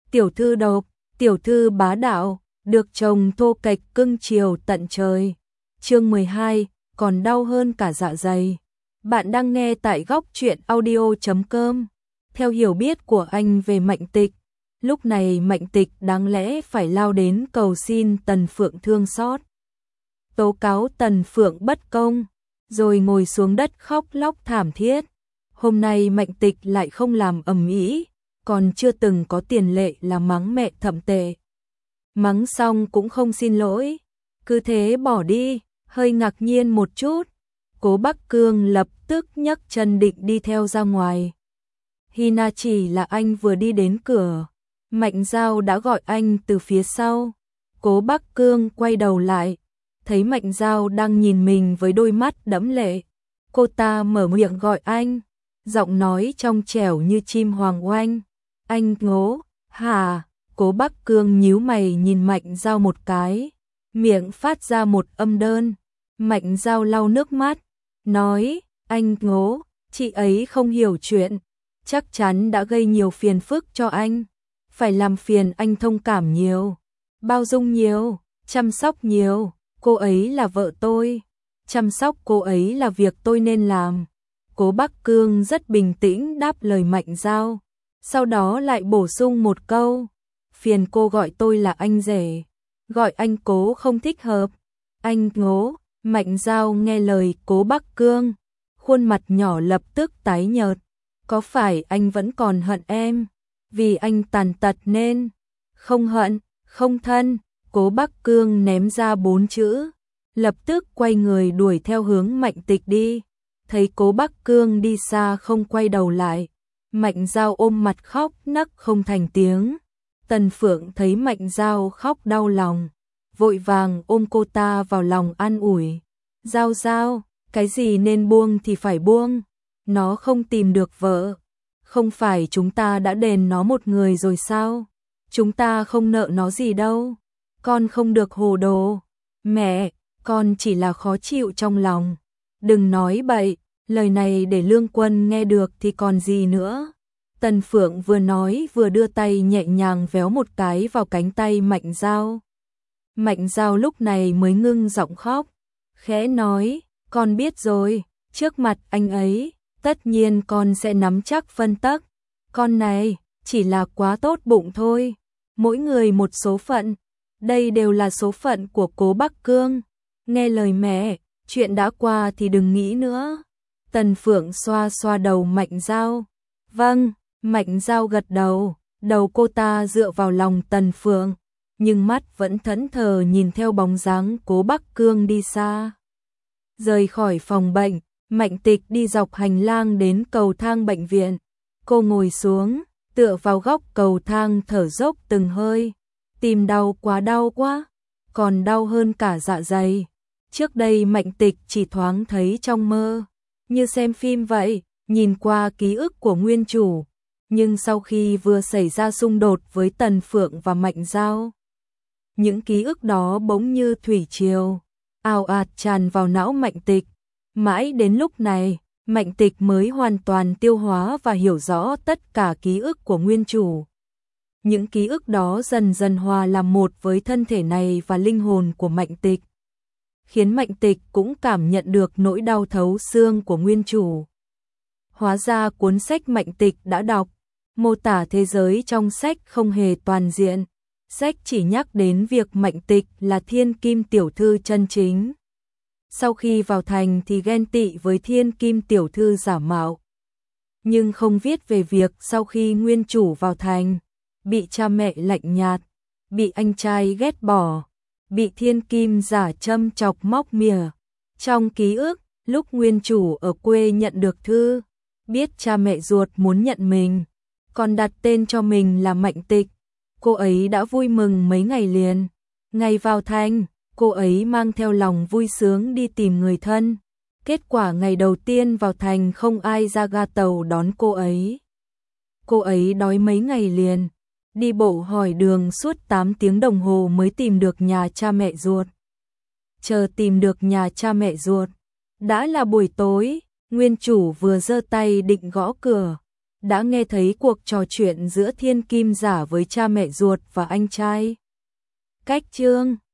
tiểu thư độc, tiểu thư bá đạo, được chồng thô kệch cưng chiều tận trời. Chương 12, còn đau hơn cả dạ dày. Bạn đang nghe tại góc truyện audio.com. Theo hiểu biết của anh về Mạnh Tịch, lúc này Mạnh Tịch đáng lẽ phải lao đến cầu xin Tần Phượng thương xót, tố cáo Tần Phượng bất công, rồi ngồi xuống đất khóc lóc thảm thiết. Hôm nay Mạnh Tịch lại không làm ầm ĩ, còn chưa từng có tiền lệ là mắng mẹ thậm tệ. Mắng xong cũng không xin lỗi, cứ thế bỏ đi. Hơi ngạc nhiên một chút, Cố Bắc Cương lập tức nhấc chân định đi theo ra ngoài. Hina chỉ là anh vừa đi đến cửa, Mạnh Dao đã gọi anh từ phía sau. Cố Bắc Cương quay đầu lại, thấy Mạnh Dao đang nhìn mình với đôi mắt đẫm lệ. Cô ta mở miệng gọi anh, giọng nói trong trẻo như chim hoàng oanh. Anh Ngố, hả? Cố Bắc Cương nhíu mày nhìn Mạnh Dao một cái, miệng phát ra một âm đơn. Mạnh Dao lau nước mắt, nói, anh Ngố, chị ấy không hiểu chuyện, chắc chắn đã gây nhiều phiền phức cho anh. Phải làm phiền anh thông cảm nhiều, bao dung nhiều, chăm sóc nhiều, cô ấy là vợ tôi, chăm sóc cô ấy là việc tôi nên làm. Cố Bắc Cương rất bình tĩnh đáp lời Mạnh Dao, sau đó lại bổ sung một câu, phiền cô gọi tôi là anh rể, gọi anh Cố không thích hợp. Anh Ngố. Mạnh Dao nghe lời Cố Bắc Cương, khuôn mặt nhỏ lập tức tái nhợt. Có phải anh vẫn còn hận em? Vì anh tàn tật nên không hận, không thân. Cố Bắc Cương ném ra 4 chữ, lập tức quay người đuổi theo hướng Mạnh Tịch đi. Thấy Cố Bắc Cương đi xa không quay đầu lại, Mạnh Dao ôm mặt khóc nấc không thành tiếng. Tần Phượng thấy Mạnh Dao khóc đau lòng, vội vàng ôm cô ta vào lòng an ủi. Dao Dao, cái gì nên buông thì phải buông, nó không tìm được vợ, không phải chúng ta đã đền nó một người rồi sao? Chúng ta không nợ nó gì đâu, con không được hồ đồ. Mẹ, con chỉ là khó chịu trong lòng. Đừng nói bậy, lời này để Lương Quân nghe được thì còn gì nữa. Tần Phượng vừa nói vừa đưa tay nhẹ nhàng véo một cái vào cánh tay Mạnh Dao. Mạnh Dao lúc này mới ngưng giọng khóc, khẽ nói, con biết rồi, trước mặt anh ấy, tất nhiên con sẽ nắm chắc phân tấc. Con này, chỉ là quá tốt bụng thôi, mỗi người một số phận, đây đều là số phận của Cố Bắc Cương. Nghe lời mẹ, chuyện đã qua thì đừng nghĩ nữa. Tần Phượng xoa xoa đầu Mạnh Dao. Vâng, Mạnh Dao gật đầu, đầu cô ta dựa vào lòng Tần Phượng, nhưng mắt vẫn thẫn thờ nhìn theo bóng dáng Cố Bắc Cương đi xa. Rời khỏi phòng bệnh, Mạnh Tịch đi dọc hành lang đến cầu thang bệnh viện. Cô ngồi xuống, tựa vào góc cầu thang thở dốc từng hơi. Tim đau quá, còn đau hơn cả dạ dày. Trước đây Mạnh Tịch chỉ thoáng thấy trong mơ, như xem phim vậy, nhìn qua ký ức của nguyên chủ. Nhưng sau khi vừa xảy ra xung đột với Tần Phượng và Mạnh Dao, những ký ức đó bỗng như thủy triều, ào ạt tràn vào não Mạnh Tịch. Mãi đến lúc này, Mạnh Tịch mới hoàn toàn tiêu hóa và hiểu rõ tất cả ký ức của nguyên chủ. Những ký ức đó dần dần hòa làm một với thân thể này và linh hồn của Mạnh Tịch, khiến Mạnh Tịch cũng cảm nhận được nỗi đau thấu xương của nguyên chủ. Hóa ra cuốn sách Mạnh Tịch đã đọc, mô tả thế giới trong sách không hề toàn diện. Sách chỉ nhắc đến việc Mạnh Tịch là thiên kim tiểu thư chân chính. Sau khi vào thành thì ghen tị với thiên kim tiểu thư giả mạo. Nhưng không viết về việc sau khi nguyên chủ vào thành, bị cha mẹ lạnh nhạt, bị anh trai ghét bỏ, bị thiên kim giả châm chọc móc mỉa. Trong ký ức, lúc nguyên chủ ở quê nhận được thư, biết cha mẹ ruột muốn nhận mình, còn đặt tên cho mình là Mạnh Tịch. Cô ấy đã vui mừng mấy ngày liền. Ngày vào thành, cô ấy mang theo lòng vui sướng đi tìm người thân. Kết quả ngày đầu tiên vào thành không ai ra ga tàu đón cô ấy. Cô ấy đói mấy ngày liền, đi bộ hỏi đường suốt 8 tiếng đồng hồ mới tìm được nhà cha mẹ ruột. Chờ tìm được nhà cha mẹ ruột, đã là buổi tối. Nguyên chủ vừa giơ tay định gõ cửa, đã nghe thấy cuộc trò chuyện giữa Thiên Kim Giả với cha mẹ ruột và anh trai. Cách chương